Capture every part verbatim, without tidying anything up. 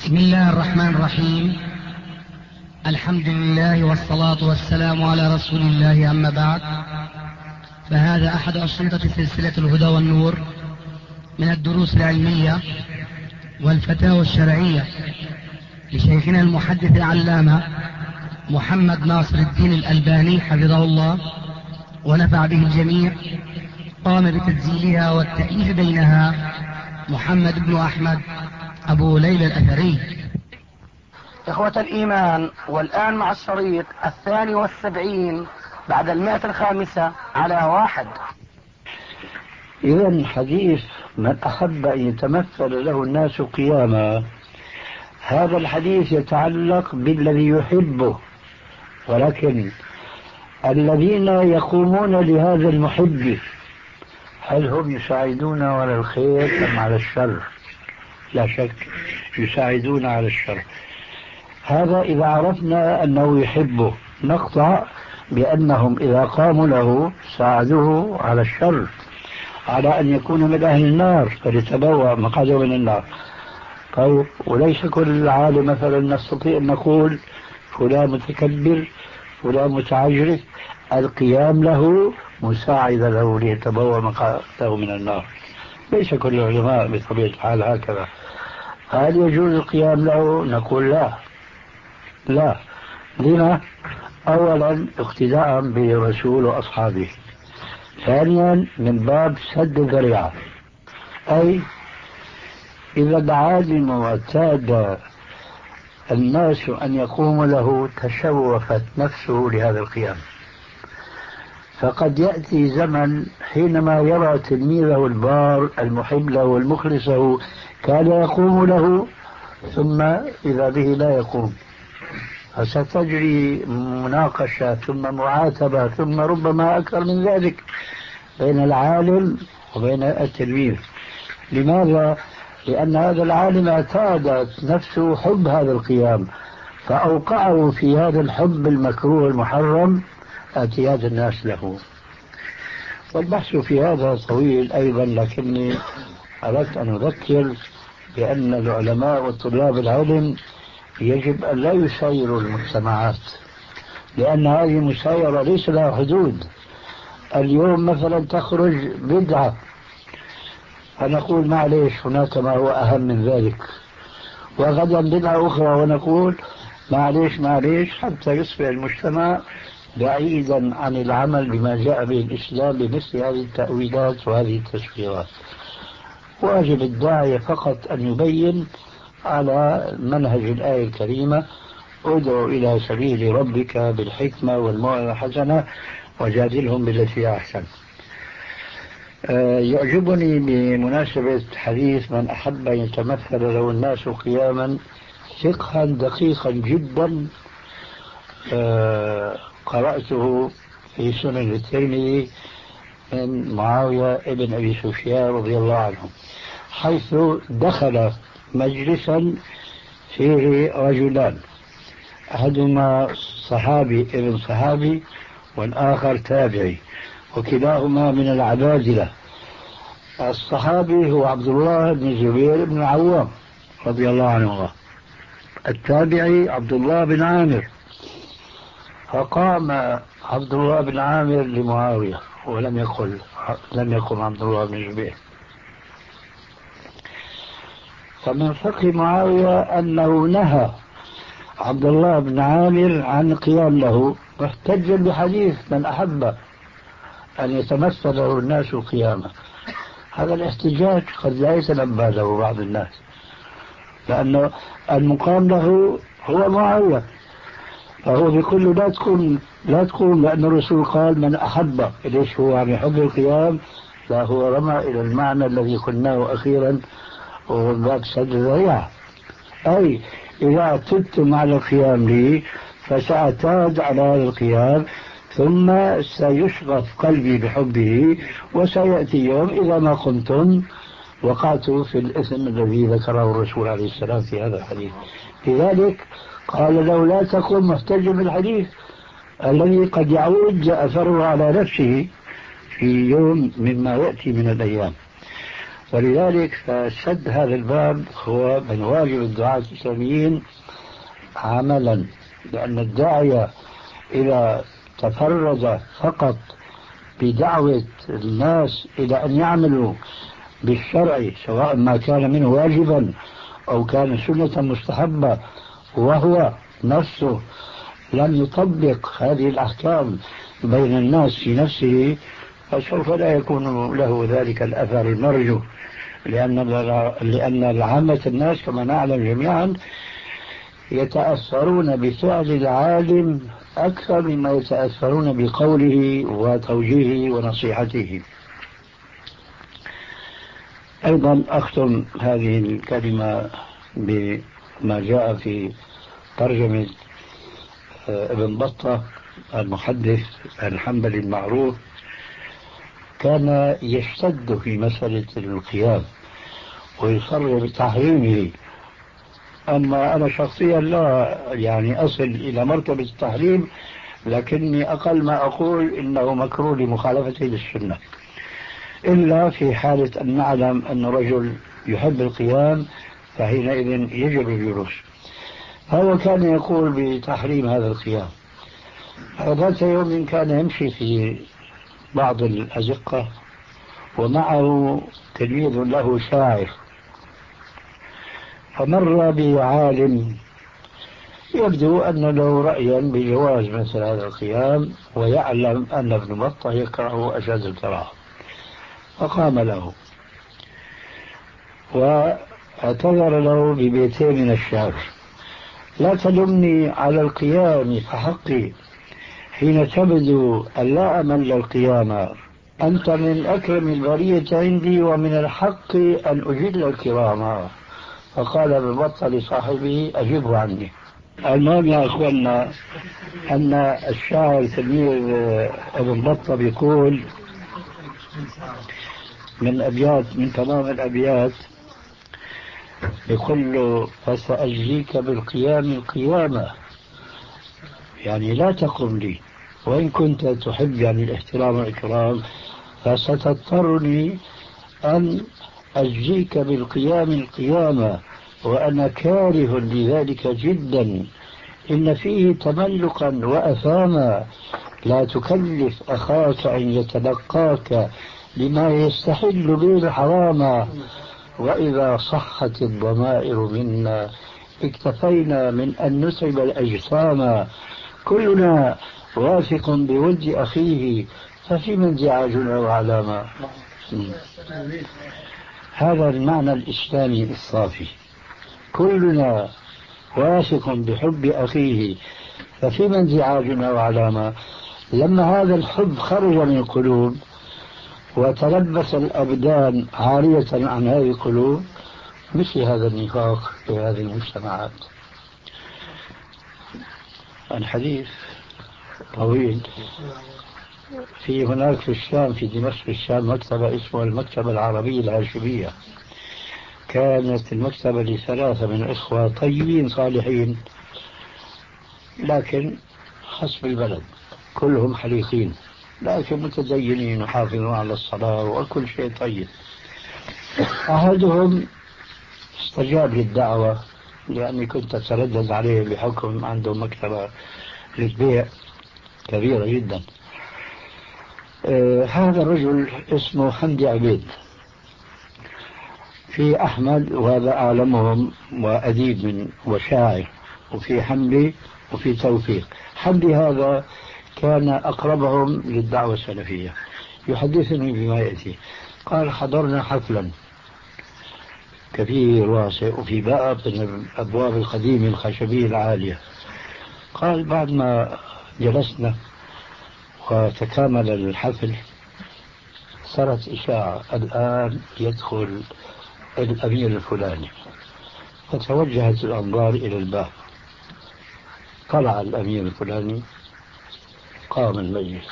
بسم الله الرحمن الرحيم. الحمد لله والصلاة والسلام على رسول الله، أما بعد، فهذا أحد أشرطة سلسلة الهدى والنور من الدروس العلمية والفتاوى الشرعية لشيخنا المحدث العلامة محمد ناصر الدين الألباني حفظه الله ونفع به الجميع. قام بتسجيلها والتأليف بينها محمد بن أحمد أبو ليلى الأثري. إخوة الإيمان، والآن مع الشريط الثاني والسبعين بعد المائة الخامسة على واحد. إذن حديث من أحب أن يتمثل له الناس قياما، هذا الحديث يتعلق بالذي يحبه، ولكن الذين يقومون لهذا المحب هل هم يساعدون على الخير أم على الشر؟ لا شك يساعدون على الشر. هذا إذا عرفنا أنه يحبه، نقطع بأنهم إذا قاموا له ساعدوه على الشر، على أن يكون من أهل النار فليتبوأ مقعده من النار. طيب، وليس كل عالم مثلا نستطيع أن نقول فلان متكبر فلان متعجرف القيام له مساعدة له ليتبوأ مقعده من النار. ليس كل العلماء بطبيعة الحال هكذا. هل يجوز القيام له؟ نقول لا لا. لما؟ أولا اقتداء بالرسول وأصحابه، ثانيا من باب سد الذريعة، أي إذا العالم واعتاد الناس أن يقوموا له تشوفت نفسه لهذا القيام، فقد يأتي زمن حينما يرى تلميذه البار المحب له والمخلص له كان يقوم له، ثم إذا به لا يقوم، فستجري مناقشة ثم معاتبة ثم ربما أكثر من ذلك بين العالم وبين التلميذ. لماذا؟ لأن هذا العالم اعتادت نفسه حب هذا القيام فأوقعه في هذا الحب المكروه المحرم اعتياد الناس له. والبحث في هذا طويل أيضا، لكني أردت أن أذكر بأن العلماء والطلاب العلم يجب أن لا يسايروا المجتمعات، لأن هذه المسايرة ليس لها حدود. اليوم مثلا تخرج بدعة فنقول معليش هناك ما هو أهم من ذلك، وغدا بدعة أخرى ونقول معليش معليش، حتى يصبح المجتمع بعيدا عن العمل بما جاء به الإسلام بمثل هذه التأويلات وهذه التسويرات. واجب الداعية فقط أن يبين على منهج الآية الكريمة: ادعو إلى سبيل ربك بالحكمة والموعظة الحسنة وجادلهم بالتي هي أحسن. يعجبني بمناسبة حديث من أحب أن يتمثل له الناس قياما فقها دقيقا جدا قرأته في سنن الترمذي من معاوية ابن أبي سفيان رضي الله عنه، حيث دخل مجلسا فيه رجلان، أحدهما صحابي ابن صحابي والآخر تابعي، وكلاهما من العبادلة. الصحابي هو عبد الله بن الزبير بن العوام رضي الله عنه، التابعي عبد الله بن عامر. فقام عبد الله بن عامر لمعاوية ولم يقل لم يقم عبد الله بن الزبير. فمن فقه معاوية أنه نهى عبد الله بن عامر عن القيام له، محتجا بحديث من أحب أن يتمثل له الناس قياما. هذا الاحتجاج قد لا يتنبه له بعض الناس، لأنه المقام له هو معاوية، فهو بيقول لا تقوم لا تقوم لأن الرسول قال من أحب. ليش هو عم يحب القيام؟ لا، هو رمى إلى المعنى الذي قلناه أخيرا وهو باب سد الذريعة، أي إذا اعتدتم على القيام لي فسأعتاد على هذا القيام، ثم سيشغف قلبي بحبه، وسيأتي يوم إذا ما قمتم وقعت في الإثم الذي ذكره الرسول عليه السلام في هذا الحديث. لذلك قال له لا تقم محتجا بالحديث الذي قد يعود أثره على نفسه في يوم مما يأتي من الأيام. ولذلك فسد هذا الباب هو من واجب الدعاة الإسلاميين عملا، لأن الداعية إذا تفرد فقط بدعوة الناس إلى أن يعملوا بالشرع سواء ما كان منه واجبا أو كان سنة مستحبة وهو نفسه لم يطبق هذه الأحكام بين الناس في نفسه، فسوف لا يكون له ذلك الأثر المرجو، لأن لأن العامة الناس كما نعلم جميعا يتأثرون بفعل العالم أكثر مما يتأثرون بقوله وتوجيهه ونصيحته. أيضا أختم هذه الكلمة بما جاء في ترجمة ابن بطة المحدث الحنبلي المعروف، كان يشتد في مسألة القيام ويصر بتحريمه. أما أنا شخصيا لا يعني أصل إلى مرتبة التحريم، لكني أقل ما أقول إنه مكروه لمخالفته للسنة، إلا في حالة أن نعلم أن رجل يحب القيام فحينئذ يجب الجلوس. هو كان يقول بتحريم هذا القيام. ذات يوم كان يمشي في بعض الأزقة ومعه تلميذ له شاعر، فمر بعالم يبدو أن له رأيا بجواز مثل هذا القيام ويعلم أن ابن بطة يكره أشد الكراهة، فقام له واعتذر له ببيتين من الشعر: لا تلمني على القيام فحقي حين تبدو أن لا أمل القيام، أنت من أكرم البرية عندي ومن الحق أن أجل الكرام. فقال ابن بطة لصاحبه: أجبه عني. المهم يا أخوانا أن الشاعر تلميذ ابن بطة بيقول من أبيات من تمام الأبيات، يقول له: فسأجزيك بالقيام القيامة، يعني لا تقم لي وإن كنت تحب يعني الاحترام والإكرام، فستضطرني أن أجزيك بالقيام القيامة وأنا كاره لذلك جدا، إن فيه تملقا وأثاما، لا تكلف أخاك أن يتلقاك لما يستحل به الحراما، وإذا صحت الضمائر منا اكتفينا من أن نتعب الأجسام، كلنا واثق بود أخيه ففيما انزعاجنا وعلامة. هذا المعنى الإسلامي الصافي، كلنا واثق بحب أخيه ففيما انزعاجنا وعلامة. لما هذا الحب خرج من القلوب وتلبس الأبدان عارية عن هذه القلوب، مثل هذا النفاق في هذه المجتمعات. الحديث طويل. في هناك في الشام في دمشق في الشام مكتبة اسمها المكتبة العربية الهاشمية، كانت المكتبة لثلاثة من إخوة طيبين صالحين لكن حسب البلد، كلهم حليقين لكن متدينين وحافظون على الصلاة وكل شيء طيب. أحدهم استجاب للدعوة لأني كنت أتردد عليه بحكم عندهم مكتبة للبيع كبيرة جدا. آه هذا الرجل اسمه حمدي عبيد، في أحمد وهذا أعلمهم وأديب من وشاعر، وفي حمدي وفي توفيق. حمدي هذا كان أقربهم للدعوة السلفية، يحدثني بما يأتي. قال: حضرنا حفلا كبير واسع وفي باب من الأبواب القديمة الخشبية العالية. قال: بعد ما جلسنا وتكامل الحفل صارت إشاعة: الآن يدخل الأمير الفلاني. فتوجهت الأنظار إلى الباب، طلع الأمير الفلاني، قام المجلس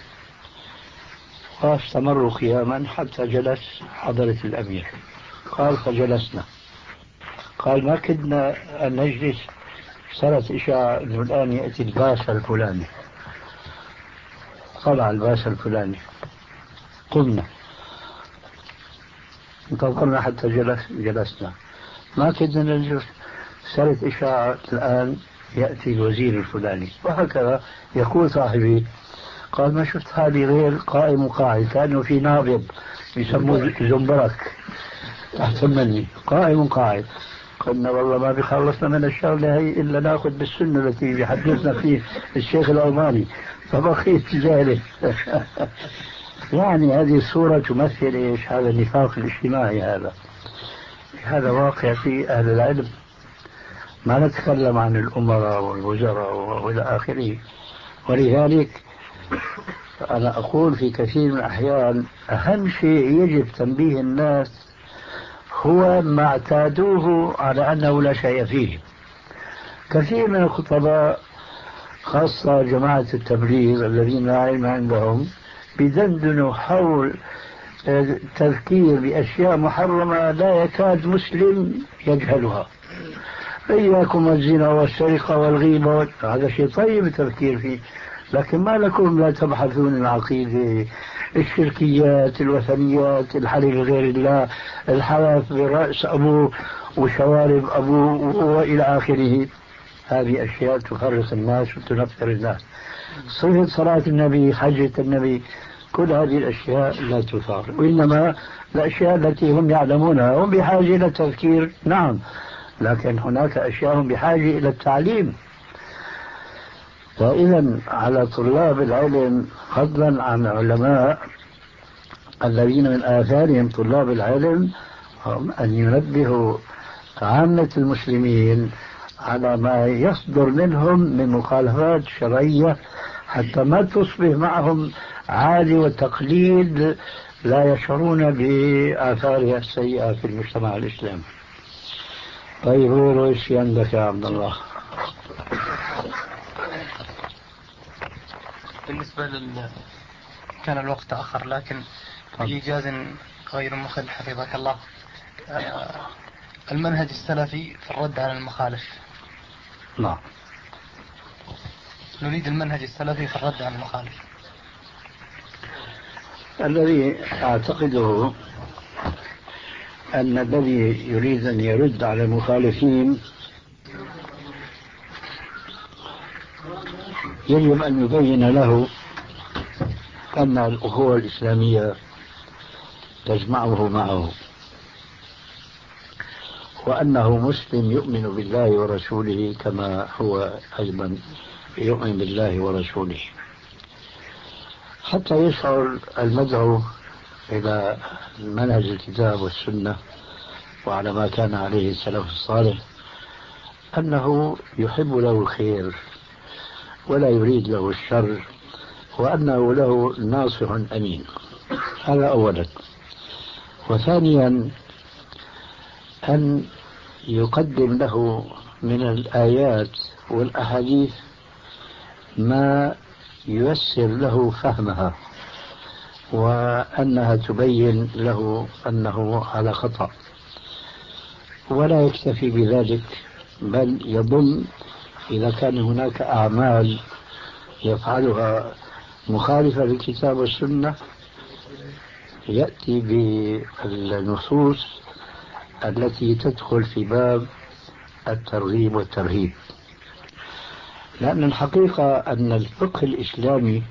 واستمروا قياما حتى جلس حضرة الأمير. قال: فجلسنا. قال: ما كدنا أن نجلس، صارت إشاعة أنه الآن يأتي الباشا الفلاني. طلع الباشا الفلاني، قمنا انتظرنا حتى جلس جلسنا، ما كدنا نجلس، صارت إشاعة الآن يأتي الوزير الفلاني، وهكذا. يقول صاحبي قال ما شفت هذه غير قائم وقاعد، كأنه في نابض يسموه زنبرك تحت مني، قائم وقاعد. قلنا والله ما بيخلصنا من الشغلة هي إلا ناخذ بالسنة التي بيحدثنا فيه الشيخ الألماني، فبقيت جالس. يعني هذه الصورة تمثل إيش؟ هذا النفاق الاجتماعي، هذا هذا واقع في أهل العلم. ما نتكلم عن الأمراء والوزراء وإلى آخره. ولذلك أنا أقول في كثير من الأحيان أهم شيء يجب تنبيه الناس هو ما اعتادوه على أنه لا شيء فيه. كثير من الخطباء خاصة جماعة التبليغ الذين لا علم عندهم بدندنوا حول التذكير بأشياء محرمة لا يكاد مسلم يجهلها. إياكم الزنا والسرقة والغيبة، هذا شيء طيب التفكير فيه، لكن ما لكم لا تبحثون العقيدة، الشركيات، الوثنيات، الحلف بغير الله، الحلف برأس أبوه وشوارب أبوه وإلى آخره. هذه أشياء تفرق الناس وتنفر الناس. صفة صلاة النبي، حجة النبي، كل هذه الأشياء لا تثار، وإنما الأشياء التي هم يعلمونها. هم بحاجة إلى التذكير نعم، لكن هناك أشياء هم بحاجة إلى التعليم. فإذا على طلاب العلم فضلا عن علماء الذين من آثارهم طلاب العلم هم أن ينبهوا عامة المسلمين على ما يصدر منهم من مخالفات شرعية، حتى ما تصبح معهم عادي وتقليد لا يشعرون بآثارها السيئة في المجتمع الإسلامي. طيب هو ايش عندك يا عبد الله؟ بالنسبة لل كان الوقت تأخر، لكن بإيجاز غير مخل حفظك الله. المنهج السلفي في الرد على المخالف. نعم. نريد المنهج السلفي في الرد على المخالف. الذي أعتقده أن الذي يريد أن يرد على المخالفين يجب أن يبين له أن الأخوة الإسلامية تجمعه معه، وأنه مسلم يؤمن بالله ورسوله كما هو أيضا يؤمن بالله ورسوله، حتى يشعر المدعو إلى منهج الكتاب والسنة وعلى ما كان عليه السلف الصالح أنه يحب له الخير ولا يريد له الشر، وأنه له ناصح أمين. هذا أولا. وثانيا أن يقدم له من الآيات والأحاديث ما ييسر له فهمها، وأنها تبين له أنه على خطأ، ولا يكتفي بذلك، بل يضم إذا كان هناك أعمال يفعلها مخالفة للكتاب والسنة يأتي بالنصوص التي تدخل في باب الترغيب والترهيب. لأن الحقيقة أن الفقه الإسلامي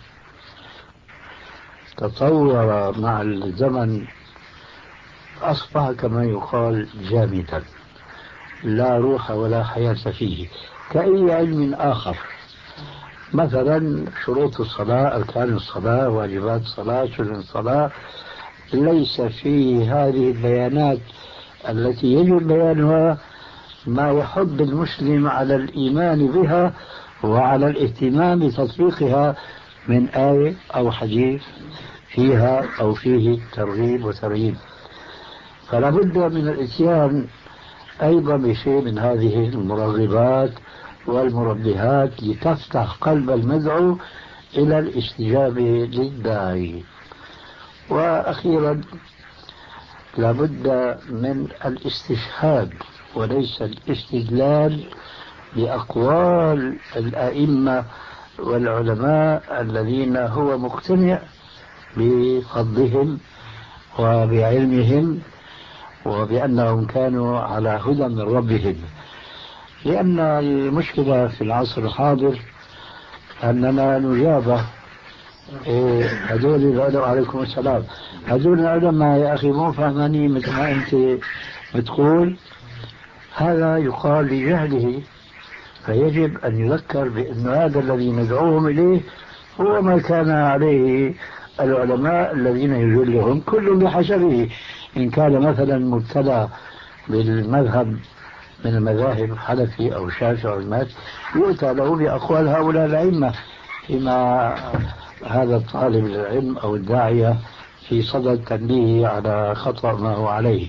تطور مع الزمن، أصبح كما يقال جامدا لا روح ولا حياة فيه، كأي علم آخر. مثلا شروط الصلاة، أركان الصلاة، واجبات الصلاة، سنن الصلاة، ليس في هذه البيانات التي يجب بيانها ما يحض المسلم على الإيمان بها وعلى الاهتمام بتطبيقها من آية أو حديث فيها أو فيه ترغيب وترهيب. فلا بد من الاتيان أيضا بشيء من هذه المرغبات والمربهات لتفتح قلب المدعو إلى الاستجابة للداعي. وأخيرا لا بد من الاستشهاد وليس الاستدلال بأقوال الأئمة والعلماء الذين هو مقتنع بفضلهم وبعلمهم وبأنهم كانوا على هدى من ربهم. لأن المشكلة في العصر الحاضر أننا نجابه إيه هذول العلماء عليكم السلام، هذول العلماء يا أخي مو فهمانين مثل ما أنت بتقول. هذا يقال لجهله، فيجب أن يذكر بأن هذا الذي ندعوهم إليه هو ما كان عليه العلماء الذين يجلهم كل بحسبه. إن كان مثلا مبتلى بالمذهب من المذاهب حنفي أو شافعي أو مات يؤتى له بأقوال هؤلاء الأئمة، فيما هذا الطالب العلم أو الداعية في صدد تنبيه على خطأ ما هو عليه.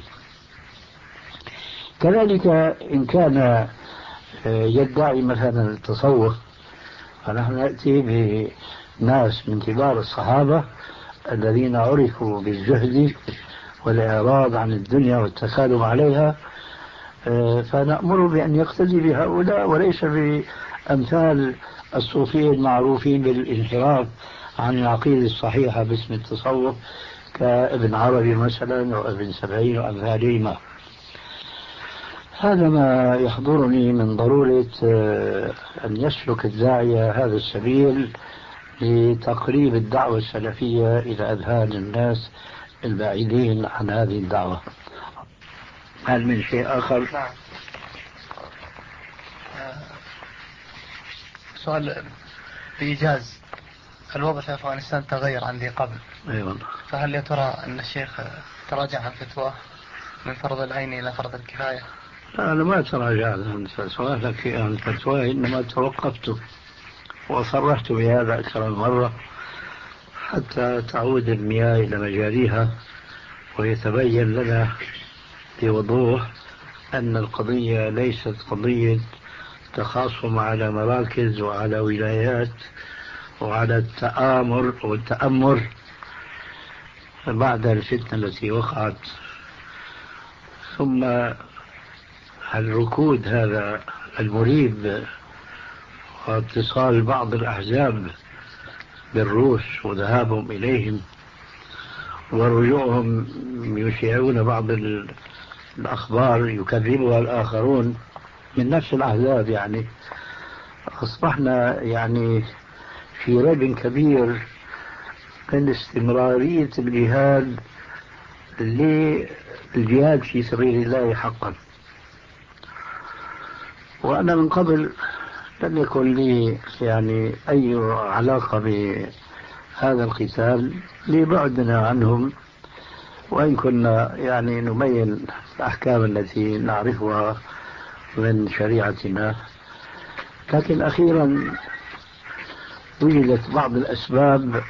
كذلك إن كان يدعي مثلا التصوف، فنحن نأتي بناس من كبار الصحابة الذين عرفوا بالزهد والإعراض عن الدنيا والتسالم عليها، فنأمر بأن يقتدي بهؤلاء وليس بأمثال الصوفيين المعروفين بالانحراف عن العقيدة الصحيحة باسم التصوف كابن عربي مثلا وابن سبعين وأمثالهما. هذا ما يحضرني من ضرورة أن يسلك الداعية هذا السبيل لتقريب الدعوة السلفية إلى أذهان الناس البعيدين عن هذه الدعوة. هل من شيء آخر؟ نعم. سؤال بإيجاز، الوضع في أفغانستان تغير عن ذي قبل. أيوة. فهل يا ترى أن الشيخ تراجع عن فتواه من فرض العين إلى فرض الكفاية؟ أنا ما تراجعت عن سؤالك عن فتواه، إنما توقفت وصرحت بهذا أكثر من مرة حتى تعود المياه إلى مجاريها ويتبين لنا بوضوح أن القضية ليست قضية تخاصم على مراكز وعلى ولايات وعلى التآمر والتأمر بعد الفتنة التي وقعت، ثم الركود هذا المريب واتصال بعض الأحزاب بالروس وذهابهم إليهم ورجوعهم يشيعون بعض الأخبار يكذبها الآخرون من نفس الأحزاب. يعني أصبحنا يعني في ريب كبير من استمرارية الجهاد للجهاد في سبيل الله حقا. وأنا من قبل لم يكن لي يعني أي علاقة بهذا القتال لبعدنا عنهم، وإن كنا يعني نبين الأحكام التي نعرفها من شريعتنا، لكن أخيرا وجدت بعض الأسباب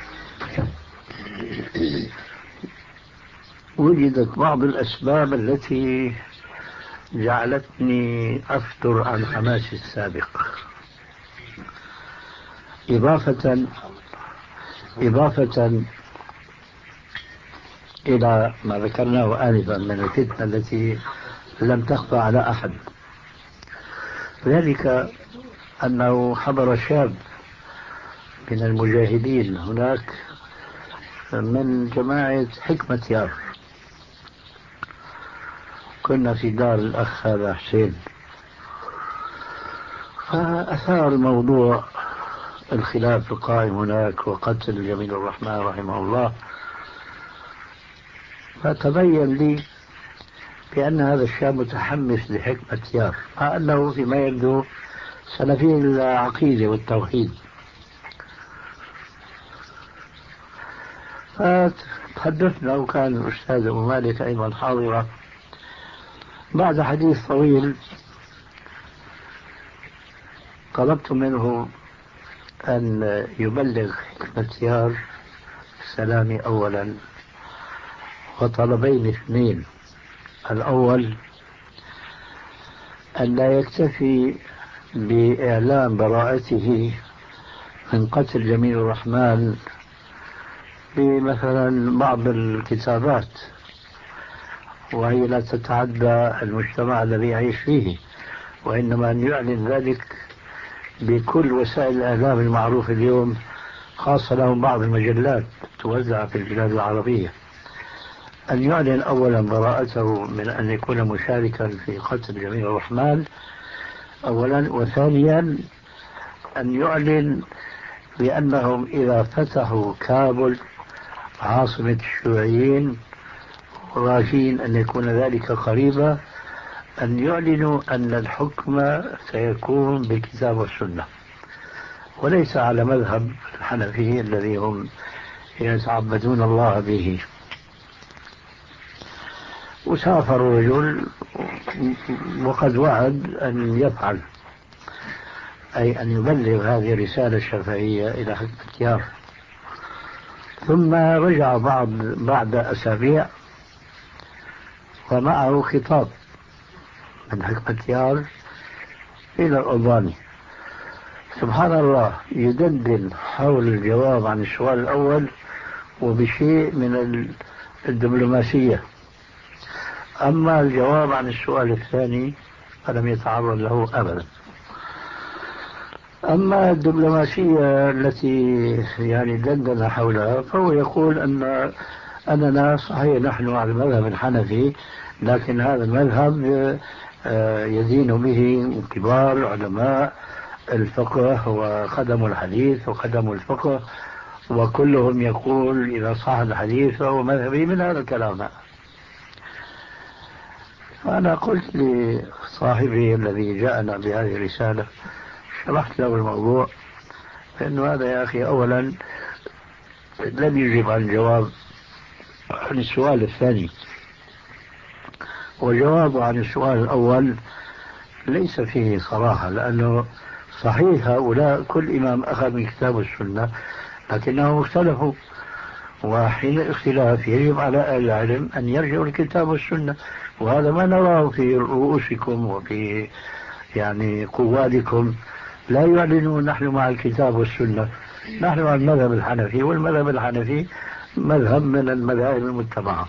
وجدت بعض الأسباب التي جعلتني أفتر عن حماسي السابق، إضافة إضافة إلى ما ذكرناه آنفا من الفتنة التي لم تخفى على أحد. ذلك أنه حضر شاب من المجاهدين هناك من جماعة حكمة يار، كنا في دار الأخ هذا حسين، فأثار الموضوع الخلاف القائم هناك وقتل جميل الرحمن رحمه الله. فتبين لي بأن هذا الشاب متحمس لحكمة يار، مع أنه فيما يبدو سلفي العقيدة والتوحيد. فتحدثنا وكان الأستاذ أبو مالك أيضا حاضرة. بعد حديث طويل طلبت منه أن يبلغ حكمة يار سلامي أولا، وطلبين اثنين: الأول أن لا يكتفي بإعلام براءته من قتل جميل الرحمن بمثلا بعض الكتابات وهي لا تتعدى المجتمع الذي يعيش فيه، وإنما أن يعلن ذلك بكل وسائل الإعلام المعروفة اليوم، خاصة لهم بعض المجلات توزع في البلاد العربية. أن يعلن أولا براءته من أن يكون مشاركا في قتل جميل الرحمن أولا، وثانيا أن يعلن بأنهم إذا فتحوا كابل عاصمة الشيوعيين راجين أن يكون ذلك قريبا، أن يعلنوا أن الحكم سيكون بالكتاب والسنة وليس على مذهب الحنفي الذي هم يتعبدون الله به. وسافر الرجل وقد وعد أن يفعل، أي أن يبلغ هذه الرسالة الشفهية إلى حكمتيار. ثم رجع بعض بعد أسابيع ومعه خطاب من حكمتيار إلى الألباني. سبحان الله، يدندن حول الجواب عن السؤال الأول وبشيء من الدبلوماسية، أما الجواب عن السؤال الثاني فلم يتعرض له أبدا. أما الدبلوماسية التي يعني دندن حولها فهو يقول أن أننا صحيح نحن على المذهب الحنفي، لكن هذا المذهب يدين به كبار علماء الفقه وخدموا الحديث وخدموا الفقه، وكلهم يقول إذا صح الحديث فهو مذهبي من هذا الكلام. فأنا قلت لصاحبي الذي جاءنا بهذه الرسالة، شرحت له الموضوع، فإنه هذا يا أخي أولا لم يجب عن الجواب عن السؤال الثاني، وجوابه عن السؤال الأول ليس فيه صراحة، لأنه صحيح هؤلاء كل إمام أخذ من كتاب السنة لكنهم اختلفوا، وحين الاختلاف يجب على أهل العلم أن يرجعوا الكتاب والسنة، وهذا ما نراه في رؤوسكم وفي يعني قوادكم، لا يعلنون نحن مع الكتاب والسنة، نحن مع المذهب الحنفي، والمذهب الحنفي مذهب من المذاهب المتبعة.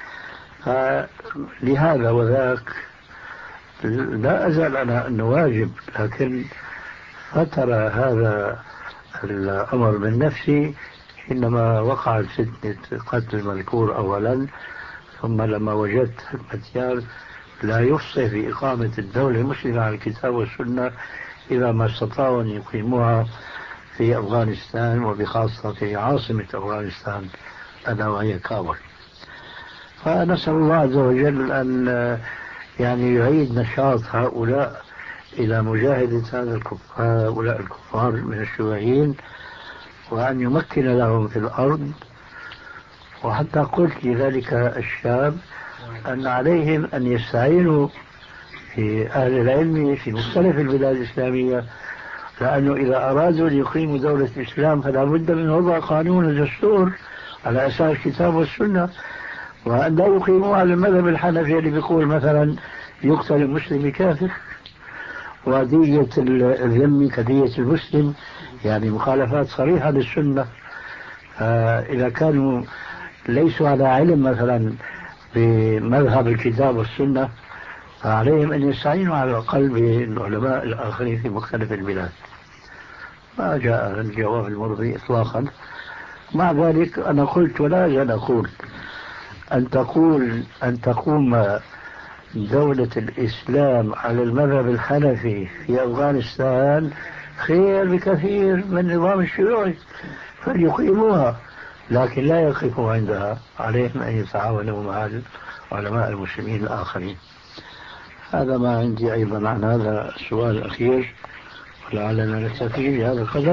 فلهذا وذاك لا أزال أنا أنه واجب، لكن فترى هذا الأمر من نفسي حينما وقعت فتنة قتل المذكور أولا، ثم لما وجدت حكمتيار لا يفصح بإقامة الدولة المسلمة على الكتاب والسنة إذا ما استطاعوا أن يقيموها في أفغانستان، وبخاصة في عاصمة أفغانستان ألا وهي كابل. فنسأل الله عز وجل أن يعني يعيد نشاط هؤلاء إلى مجاهدة هذا الكفار هؤلاء الكفار من الشيوعيين، وأن يمكن لهم في الأرض. وحتى قلت لذلك الشاب أن عليهم أن يستعينوا في أهل العلم في مختلف البلاد الإسلامية، لأنه إذا أرادوا أن يقيموا دولة الإسلام فلا بد من وضع قانون ودستور على أساس الكتاب والسنة، وأن لا يقيموا على المذهب الحنفي اللي بيقول مثلا يقتل المسلم كافر، ودية الذم كدية المسلم، يعني مخالفات صريحة للسنة. إذا كانوا ليسوا على علم مثلا بمذهب الكتاب والسنة فعليهم أن يستعينوا على الأقل بالعلماء الآخرين في مختلف البلاد. ما جاء الجواب المرضي إطلاقا. مع ذلك أنا قلت ولا أزال أقول أن تقول أن تقوم دولة الإسلام على المذهب الحنفي في أفغانستان خير بكثير من النظام الشيوعي، فليقيموها، لكن لا يقفوا عندها، عليهم أن يتعاونوا مع علماء المسلمين الآخرين. هذا ما عندي أيضا عن هذا السؤال الأخير، ولعلنا نكتفي بهذا القدر.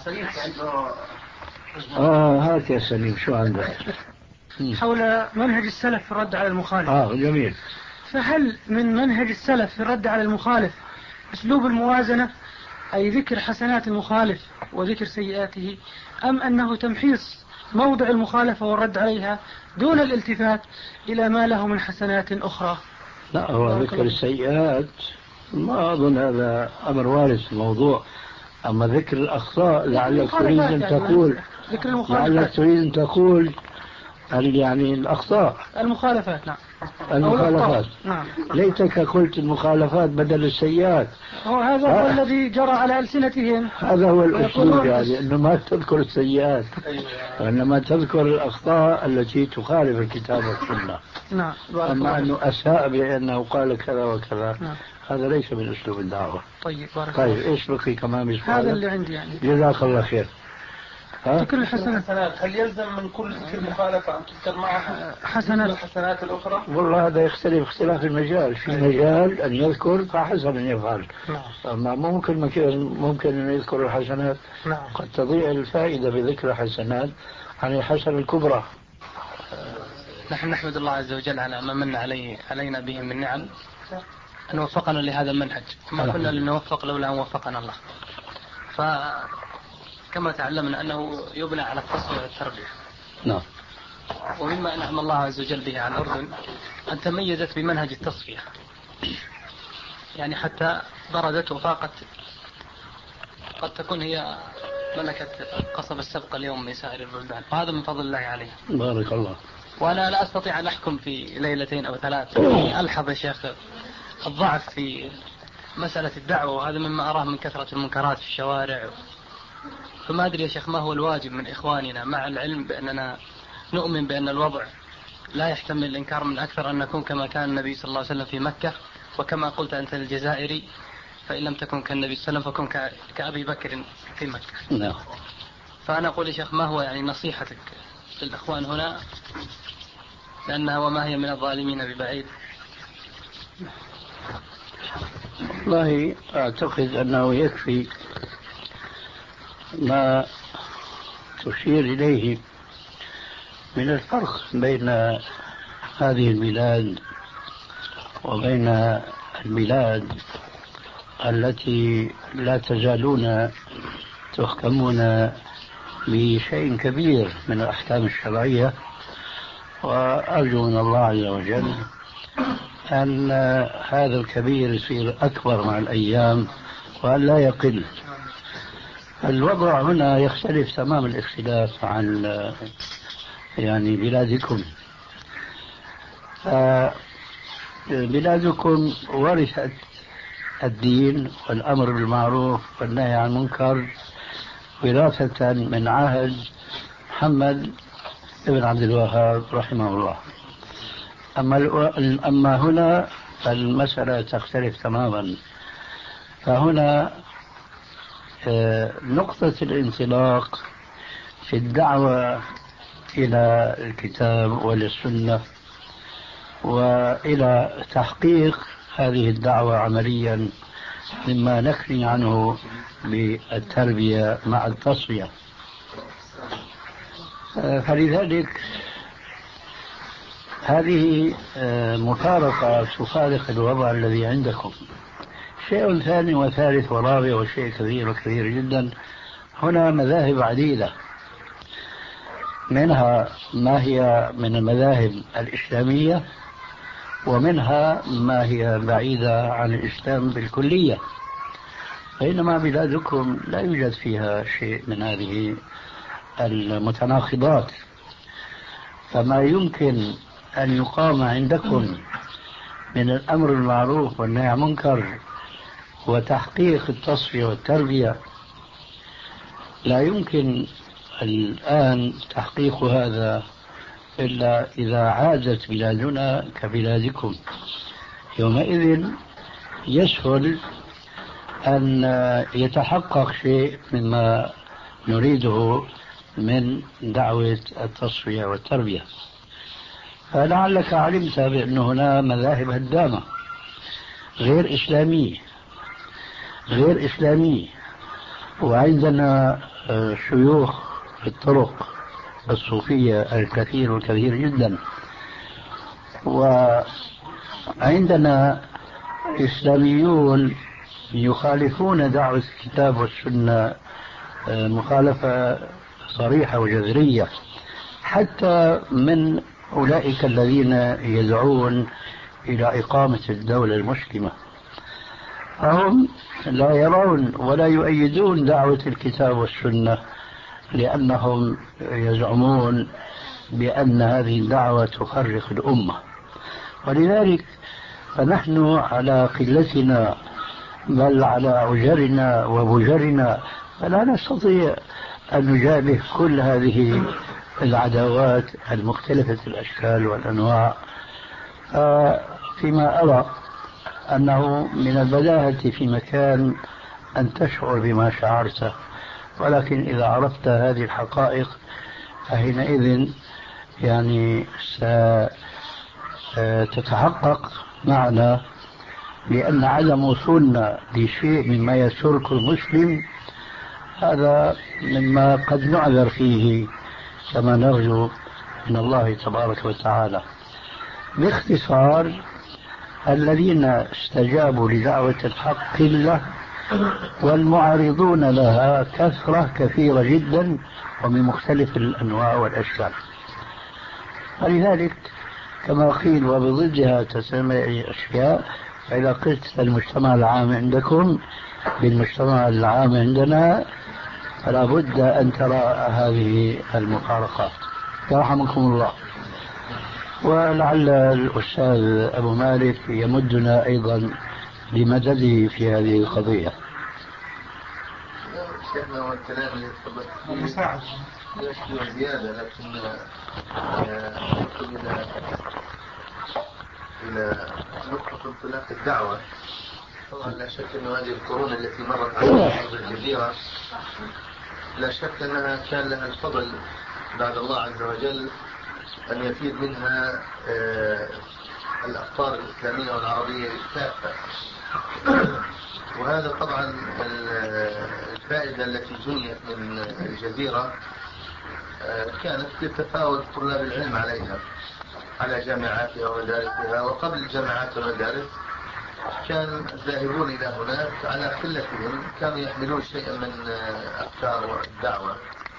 آه هات يا سليم، شو عندك؟ حول منهج السلف في الرد على المخالف. آه جميل. فهل من منهج السلف في الرد على المخالف أسلوب الموازنة، أي ذكر حسنات المخالف وذكر سيئاته، أم أنه تمحيص موضع المخالفة والرد عليها دون الالتفات إلى ما له من حسنات أخرى؟ لا، هو ذكر السيئات ما أظن هذا أمر وارد في الموضوع، أما ذكر الأخطاء لعلك تريد أن تقول ذكر لعلك تريد أن تقول يعني الأخطاء المخالفات. نعم. المخالفات. نعم. ليتك قلت المخالفات بدل السيئات. هو هذا هو الذي جرى على ألسنتهم. هذا هو الأسلوب، يعني أنه ما تذكر السيئات وإنما تذكر الأخطاء التي تخالف الكتاب والسنة. نعم. أما أنه أساء بأنه قال كذا وكذا، نعم. هذا ليس من أسلوب الدعوة. طيب بارك طيب الله. إيش بقي كمان بسؤال؟ هذا اللي عندي يعني. جزاك الله خير. ذكر الحسنات، هل يلزم من كل ذكر مخالفة أن تذكر معها حسنات الحسنات الأخرى؟ والله هذا يختلف اختلاف المجال، في مجال أن يذكر فحسن أن يفعل. نعم. أما ممكن ممكن أن يذكر الحسنات. نعم. قد تضيع الفائدة بذكر الحسنات عن الحسنة الكبرى. نحن نحمد الله عز وجل على ما من عليه علينا به من نعم أن وفقنا لهذا المنهج، ما كنا لنوفق لولا أن وفقنا الله. فكما تعلمنا أنه يبنى على التصوير والتربية. نعم. ومما أنعم الله عز وجل به على الأردن أن تميزت بمنهج التصفية، يعني حتى بردت وفاقت، قد تكون هي ملكت قصب السبق اليوم من سائر البلدان، وهذا من فضل الله عليه. بارك الله. وأنا لا أستطيع أن أحكم في ليلتين أو ثلاث. ألحظ يا شيخ الضعف في مسألة الدعوة، وهذا مما أراه من كثرة المنكرات في الشوارع. فما أدري يا شيخ ما هو الواجب من إخواننا، مع العلم بأننا نؤمن بأن الوضع لا يحتمل الإنكار من أكثر أن نكون كما كان النبي صلى الله عليه وسلم في مكة، وكما قلت أنت الجزائري فإن لم تكن كالنبي صلى الله عليه وسلم فكن كأبي بكر في مكة. نعم. فأنا أقول يا شيخ ما هو يعني نصيحتك للأخوان هنا، لأنها وما هي من الظالمين ببعيد؟ والله أعتقد أنه يكفي ما تشير إليه من الفرق بين هذه البلاد وبين البلاد التي لا تزالون تحكمون بشيء كبير من الأحكام الشرعية. وأرجو من الله عز وجل أن هذا الكبير يصير أكبر مع الأيام وأن لا يقل. الوضع هنا يختلف تمام الاختلاف عن يعني بلادكم. بلادكم ورثت الدين والأمر بالمعروف والنهي عن المنكر وراثة من عهد محمد ابن عبد الوهاب رحمه الله. أما, أما هنا المسألة تختلف تماما. فهنا نقطة الانطلاق في الدعوة إلى الكتاب والسنة وإلى تحقيق هذه الدعوة عمليا مما نكني عنه بالتربية مع التصفية. فلذلك هذه مفارقة تفارق الوضع الذي عندكم. شيء ثاني وثالث ورابع وشيء كبير وكبير جدا، هنا مذاهب عديدة، منها ما هي من المذاهب الإسلامية ومنها ما هي بعيدة عن الإسلام بالكلية، بينما بلادكم لا يوجد فيها شيء من هذه المتناقضات. فما يمكن أن يقام عندكم من الأمر بالمعروف والنهي عن المنكر وتحقيق التصفية والتربية لا يمكن الآن تحقيق هذا إلا إذا عادت بلادنا كبلادكم. يومئذ يسهل أن يتحقق شيء مما نريده من دعوة التصفية والتربية. فلعلك علمت بأن هنا مذاهب هدامة غير إسلامية غير إسلامية وعندنا شيوخ في الطرق الصوفية الكثير والكثير جدا، وعندنا إسلاميون يخالفون دعوة الكتاب والسنة مخالفة صريحة وجذرية، حتى من أولئك الذين يدعون إلى إقامة الدولة المسلمة. فهم لا يرون ولا يؤيدون دعوة الكتاب والسنة لأنهم يزعمون بأن هذه الدعوة تفرق الأمة. ولذلك فنحن على قلتنا بل على عجرنا وبجرنا فلا نستطيع أن نجابه كل هذه العداوات المختلفة الأشكال والأنواع. فيما أرى أنه من البداهة في مكان أن تشعر بما شعرت، ولكن إذا عرفت هذه الحقائق فحينئذ يعني ستتحقق معنا، لأن عدم وصولنا لشيء مما يسر كل مسلم هذا مما قد نعذر فيه كما نرجو من الله تبارك وتعالى. باختصار، الذين استجابوا لدعوة الحق قلة، والمعارضون لها كثرة كثيرة جدا ومن مختلف الأنواع والأشكال. ولذلك كما قيل وبضدها تسمع أشياء، فإذا قلت المجتمع العام عندكم بالمجتمع العام عندنا فلا بد أن ترى هذه المفارقات. يرحمكم الله. ولعل الأستاذ أبو مالك يمدنا أيضا بمدده في هذه القضية. شيخنا والكلام اللي تفضلت مساعد يشكي زيادة، لكن نصل إلى إلى نقطة انطلاق الدعوة. طبعا لا شك أن هذه القرون التي مرت على أرض الجزيرة لا شك أنها كان لها الفضل بعد الله عز وجل أن يفيد منها الأقطار الإسلامية والعربية كافة. وهذا طبعا الفائدة التي جنيت من الجزيرة كانت لتفاوت طلاب العلم عليها على جامعاتها ومدارسها. وقبل الجامعات والمدارس كان الذاهبون إلى هناك على قلتهم كانوا يحملون شيئا من أفكار الدعوة.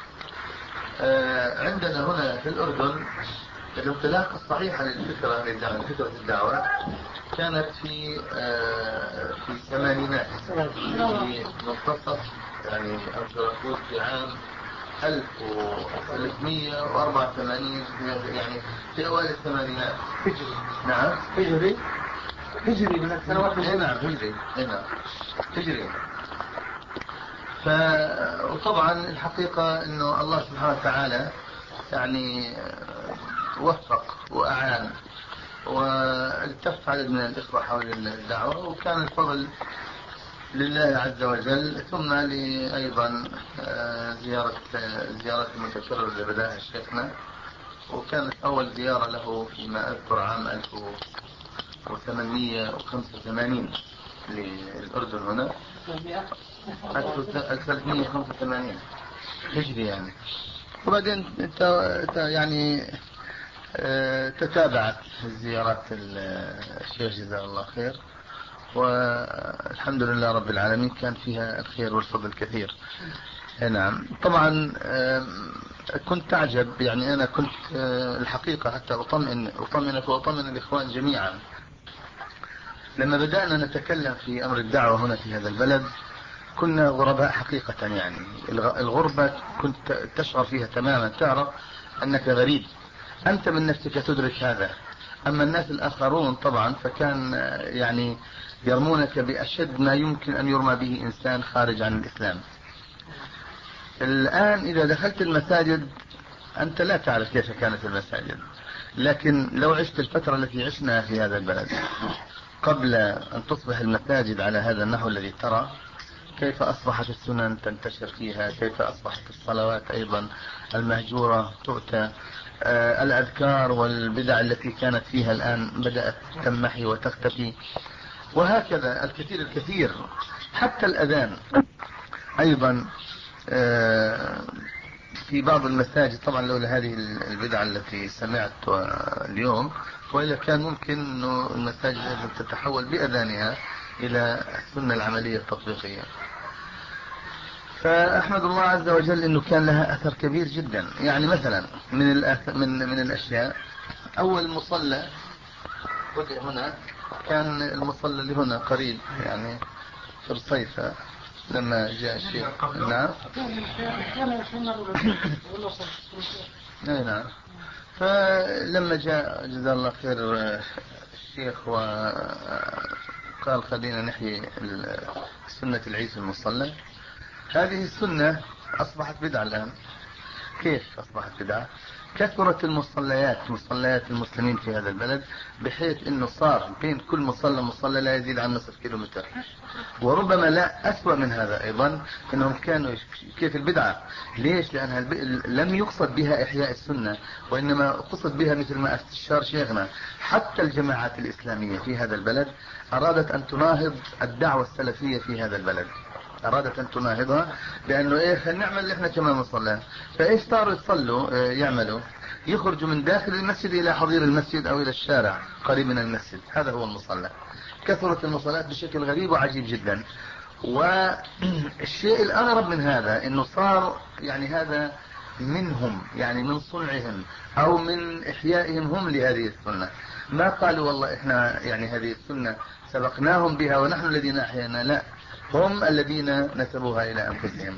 عندنا هنا في الأردن الانطلاقة الصحيحة للفكرة لفكرة الدعوة كانت في في الثمانينات، في منتصف يعني أو في عام ألف وثلاثمئة وأربعة وثمانين، يعني في أوائل الثمانينات. هجري. نعم هجري هجري من السنوات. نعم هجري. نعم هجري. ف وطبعا الحقيقة إنه الله سبحانه وتعالى يعني وفق وأعان والتف عدد من الإخوة حول الدعوة، وكان الفضل لله عز وجل. ثم لي أيضا زيارة زيارة المتكررة اللي بدأها شيخنا، وكانت أول زيارة له فيما أذكر عام ألف وثمانمئة وخمسة وثمانين للأردن هنا، ألف وثلاثمئة وخمسة وثمانين هجري يعني. وبعدين يعني تتابعت زيارات الشيخ جزاه الله خير، والحمد لله رب العالمين كان فيها الخير والفضل كثير. نعم طبعا كنت تعجب، يعني أنا كنت الحقيقة حتى أطمئن أطمئنك وأطمئن الإخوان جميعا لما بدأنا نتكلم في أمر الدعوة هنا في هذا البلد. كنا غرباء حقيقة، يعني الغربة كنت تشعر فيها تماما، تعرف أنك غريب، أنت من نفسك تدرك هذا. أما الناس الآخرون طبعا فكان يعني يرمونك بأشد ما يمكن أن يرمى به إنسان خارج عن الإسلام. الآن إذا دخلت المساجد أنت لا تعرف كيف كانت المساجد، لكن لو عشت الفترة التي عشنا في هذا البلد قبل أن تصبح المساجد على هذا النحو الذي ترى، كيف أصبحت السنن تنتشر فيها، كيف أصبحت الصلوات أيضا المهجورة تؤتى، آه الأذكار والبدع التي كانت فيها الآن بدأت تنمحي وتختفي، وهكذا الكثير الكثير. حتى الأذان أيضا آه في بعض المساجد، طبعا لولا هذه البدعة التي سمعت اليوم، وإلا كان ممكن أنه المساجد تتحول بأذانها إلى السنة العملية التطبيقية. فأحمد الله عز وجل أنه كان لها أثر كبير جدا. يعني مثلا من من من الأشياء، أول مصلى بدأ هنا كان المصلى اللي هنا قريب، يعني في الصيفة لما جاء الشيخ. نعم نعم. فلما جاء جزاه الله خير الشيخ وقال خلينا نحيي سنة العيد في المصلى. هذه السنة أصبحت بدعة الآن. كيف أصبحت بدعة؟ كثرت المصليات مصليات المسلمين في هذا البلد بحيث انه صار بين كل مصلى مصلى لا يزيد عن نصف كيلومتر. وربما لا أسوأ من هذا ايضا انهم كانوا كيف البدعة. ليش؟ لانها الب... لم يقصد بها احياء السنة، وانما قصد بها مثل ما استشار شيخنا حتى الجماعات الاسلامية في هذا البلد ارادت ان تناهض الدعوة السلفية في هذا البلد. ارادت ان تناهضها بانه ايه خلينا نعمل اللي احنا كمان نصلي. فايش صاروا يصلوا اه يعملوا يخرجوا من داخل المسجد الى حضير المسجد او الى الشارع قريب من المسجد. هذا هو المصلى. كثرت المصلات بشكل غريب وعجيب جدا. والشيء الاغرب من هذا انه صار يعني هذا منهم، يعني من صنعهم او من احيائهم هم لهذه السنة. ما قالوا والله احنا يعني هذه السنة سبقناهم بها ونحن الذين احيانا، لا، هم الذين نسبوها الى انفسهم.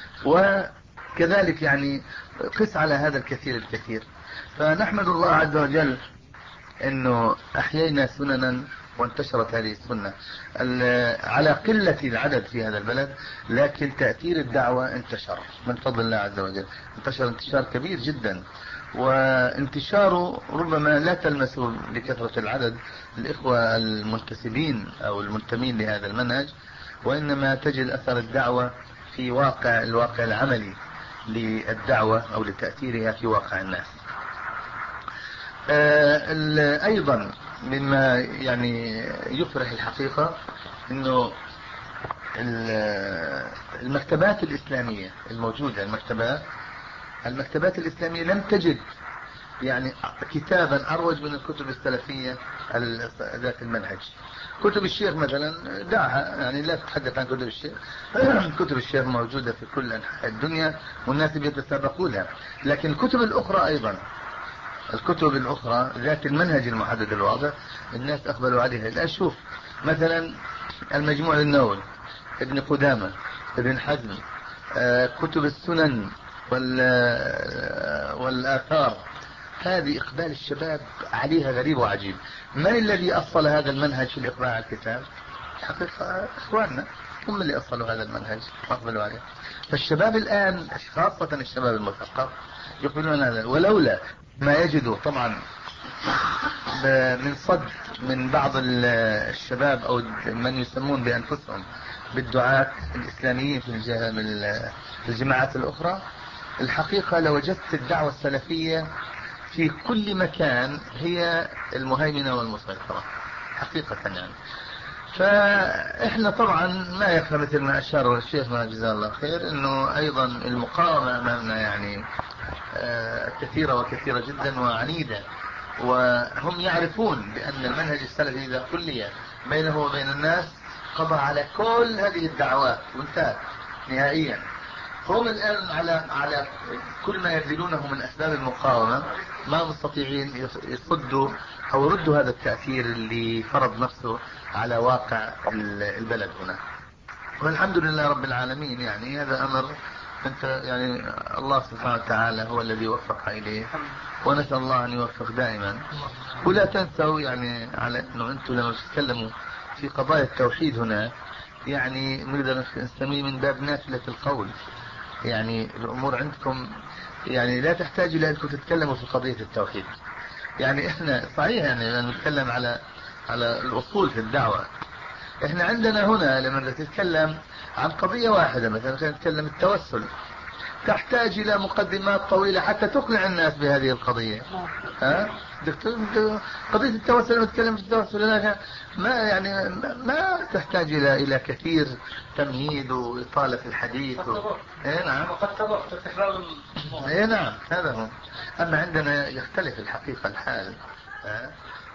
وكذلك يعني قس على هذا الكثير الكثير. فنحمد الله عز وجل انه احيينا سننا وانتشرت هذه السنة على قلة العدد في هذا البلد، لكن تأثير الدعوة انتشر من فضل الله عز وجل. انتشر انتشار كبير جدا، وانتشاره ربما لا تلمسه لكثرة العدد الإخوة المنتسبين أو المنتمين لهذا المنهج، وإنما تجد أثر الدعوة في واقع الواقع العملي للدعوة أو لتأثيرها في واقع الناس. آه أيضا مما يعني يفرح الحقيقة إنه المكتبات الإسلامية الموجودة، المكتبات المكتبات الإسلامية لم تجد يعني كتابا أروج من الكتب السلفية ذات المنهج. كتب الشيخ مثلا دعها، يعني لا تتحدث عن كتب الشيخ. كتب الشيخ موجودة في كل أنحاء الدنيا والناس يتسابقونها، لكن الكتب الأخرى أيضا، الكتب الأخرى ذات المنهج المحدد الواضح الناس أقبلوا عليها. الآن شوف مثلا المجموع للنووي، ابن قدامة، ابن حزم، كتب السنن والآثار، هذه إقبال الشباب عليها غريب وعجيب. من الذي أصل هذا المنهج في الإقبال على الكتاب؟ حقيقة إخواننا هم اللي أصلوا هذا المنهج وأقبلوا عليه. فالشباب الآن خاصة الشباب المثقف يقبلون هذا، ولولا ما يجدوا طبعا من صد من بعض الشباب أو من يسمون بأنفسهم بالدعاة الإسلاميين في الجماعات الأخرى، الحقيقة لوجدت الدعوة السلفية في كل مكان هي المهيمنة والمسيطرة حقيقة يعني. فإحنا طبعا ما يخفى مثل ما أشار الشيخ ما جزاه الله خير إنه أيضا المقاومة أمامنا يعني كثيرة وكثيرة جدا وعنيدة، وهم يعرفون بأن المنهج السلفي إذا كلية بينه وبين الناس قضى على كل هذه الدعوات وانتهت نهائيا. هم الآن على على كل ما يبذلونه من أسباب المقاومة ما مستطيعين يصدوا أو يردوا هذا التأثير اللي فرض نفسه على واقع البلد هنا. والحمد لله رب العالمين، يعني هذا أمر أنت يعني الله سبحانه وتعالى هو الذي وفق إليه، ونسأل الله أن يوفق دائما. ولا تنسوا يعني على أنه أنتم لما تتكلموا في قضايا التوحيد هنا يعني نقدر نسميه من باب نافلة القول. يعني الأمور عندكم يعني لا تحتاج إلى أنكم تتكلموا في قضية التوحيد. يعني إحنا صحيح يعني نتكلم على على الأصول في الدعوة. إحنا عندنا هنا لما نتكلم عن قضية واحدة مثلا نتكلم التوسل، تحتاج إلى مقدمات طويلة حتى تقنع الناس بهذه القضية. ها؟ دكتور قضية التوسل لما نتكلم في التوسل ما يعني ما تحتاج إلى إلى كثير تمهيد وإطالة في الحديث و... إيه نعم. إيه نعم هذا هو. أما عندنا يختلف الحقيقة الحال. ها؟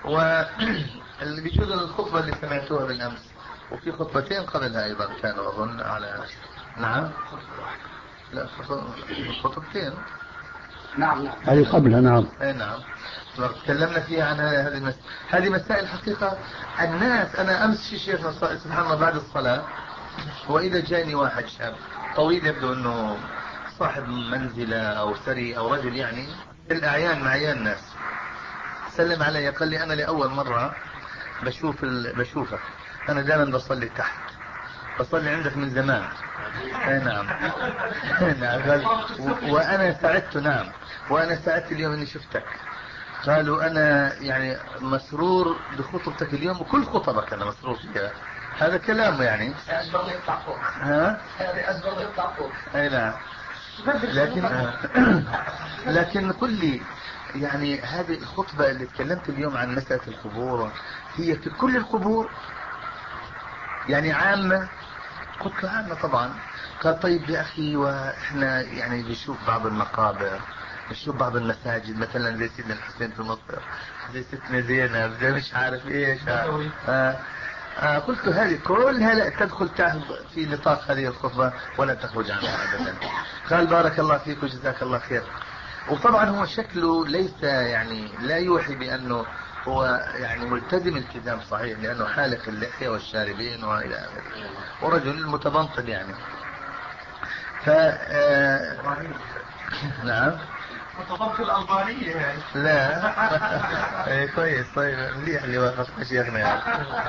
واللي بيجوز الخطبة اللي سمعتوها بالأمس وفي خطبتين قبلها أيضا كانوا أظن على نعم لا خطبتين نعم نعم هذه قبلها نعم اي نعم تكلمنا فيها عن هذه المس... هذه مسائل حقيقة الناس. أنا أمس في شيخ سبحان الله بعد الصلاة وإذا جاني واحد شاب طويل يبدو أنه صاحب منزلة أو ثري أو رجل يعني الأعيان معيان الناس، سلم علي قال لي أنا لأول مرة بشوف ال... بشوفك انا دائما بصلي تحت، بصلي عندك من زمان. اي نعم. نعم. قال و... وانا سعدت. نعم وانا سعدت اليوم اني شفتك. قالوا انا يعني مسرور بخطبتك اليوم وكل خطبك انا مسرور فيها. هذا كلامه يعني. ها؟ اي نعم. لكن لكن قل لي يعني هذه الخطبة اللي تكلمت اليوم عن مسألة القبور هي في كل القبور يعني عامة؟ قلت له عامة طبعا. قال طيب يا أخي وإحنا يعني بنشوف بعض المقابر، بنشوف بعض المساجد مثلا زي سيدنا الحسين في مصر، زي ستنا زينب، زي مش عارف ايش. آه آه قلت له هذه كلها لا تدخل في نطاق هذه الخطبة ولا تخرج عنها أبدا. قال بارك الله فيك وجزاك الله خير. وطبعا هو شكله ليس يعني لا يوحي بأنه هو يعني ملتزم التزام صحيح، لأنه حالق اللحية والشاربين وإلى آخره، ورجل متبنطل يعني. ف آه نعم متضمن الألبانية يعني. لا ايه كويس. طيب مليح اللي وافق شيخنا يعني.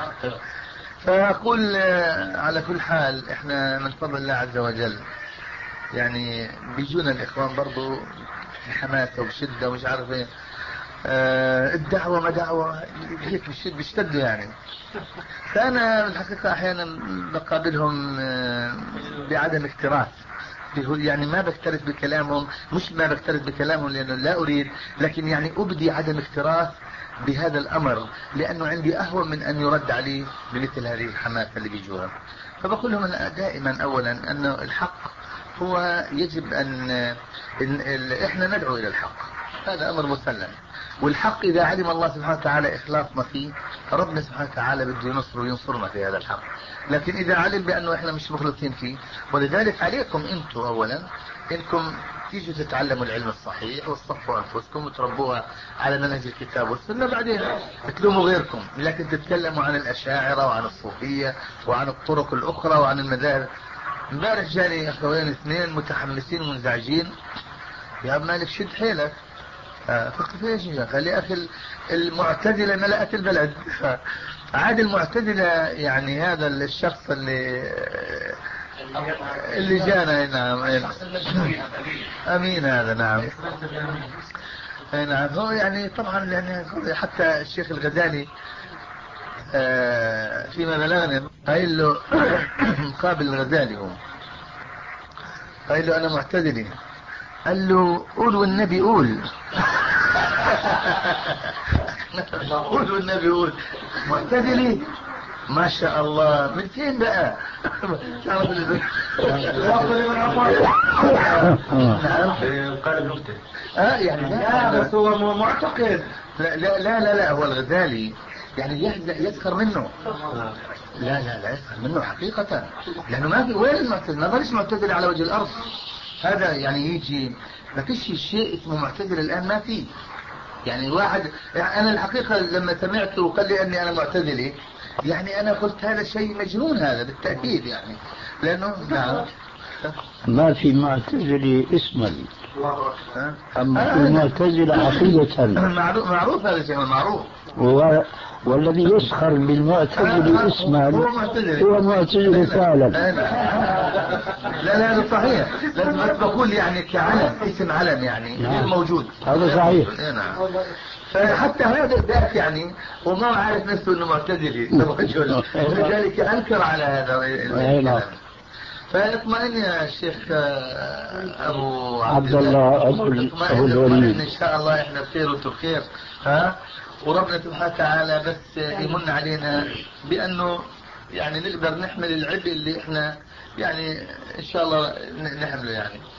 فأقول على كل حال احنا من فضل الله عز وجل يعني بيجونا الإخوان برضو بحماسة وبشدة ومش عارف ايه. آه الدعوة ما دعوة هيك بشد بيشتدوا يعني. فأنا الحقيقة أحيانا بقابلهم آه بعدم اكتراث، يعني ما بكترث بكلامهم، مش ما بكترث بكلامهم لأنه لا أريد، لكن يعني أبدي عدم اكتراث بهذا الأمر، لأنه عندي أهون من أن يرد علي بمثل هذه الحماسة اللي بيجوها. فبقول لهم أنا دائما أولا أن الحق هو يجب أن, إن إحنا ندعو إلى الحق، هذا أمر مسلم. والحق إذا علم الله سبحانه وتعالى إخلاصنا فيه، ربنا سبحانه وتعالى بده ينصر وينصرنا في هذا الحق. لكن إذا علم بأنه إحنا مش مخلصين فيه، ولذلك عليكم أنتم أولا إنكم تيجوا تتعلموا العلم الصحيح وتصفوا أنفسكم وتربوها على منهج الكتاب والسنة، بعدين تلوموا غيركم. لكن تتكلموا عن الأشاعرة وعن الصوفية وعن الطرق الأخرى وعن المذاهب. امبارح جاني أخوين اثنين متحمسين ومنزعجين، يا أبو مالك شد حيلك. آه قلت فيش يا قال لي أخي المعتزلة ملأت البلد. عاد المعتزلة يعني هذا الشخص اللي اللي جانا. نعم أمين هذا. نعم نعم هو يعني طبعا يعني حتى الشيخ الغزالي آه فيما بلغني قايل له مقابل الغزالي هو قايل له أنا معتزلي، قال له قول والنبي قول. قول والنبي قول. معتزلي ما شاء الله من فين بقى؟ اه يعني لا بس هو معتقد. لا لا لا لا, لا هو الغزالي يعني يسخر منه. لا لا لا يسخر منه حقيقة، لأنه ما في وين المعتزل، ما فيش معتزل على وجه الأرض. هذا يعني يجي ما فيش شيء اسمه معتزل الآن، ما في. يعني واحد يعني أنا الحقيقة لما سمعته وقال لي أني أنا معتزلي، يعني أنا قلت هذا شيء مجنون هذا بالتأكيد يعني، لأنه نعم ما في معتزلي اسما، أما في معتزل عقيدة. معروف معروف هذا شيء معروف. و... والذي يسخر بالمعتزل اسما هو معتزل، هو معتزل فعلا. لا لا هذا صحيح، لازم بقول يعني كعلم اسم علم يعني غير موجود. هذا صحيح. نعم. فحتى هذا ذات يعني وما عارف نفسه انه معتزلي رجل، ولذلك انكر على هذا الكلام. فاطمئن يا شيخ ابو عبد الله ابو الوليد، ان شاء الله احنا بخير وانتم بخير. ها وربنا سبحانه وتعالى بس يمن علينا بانه يعني نقدر نحمل العبء اللي احنا يعني ان شاء الله نحمله يعني.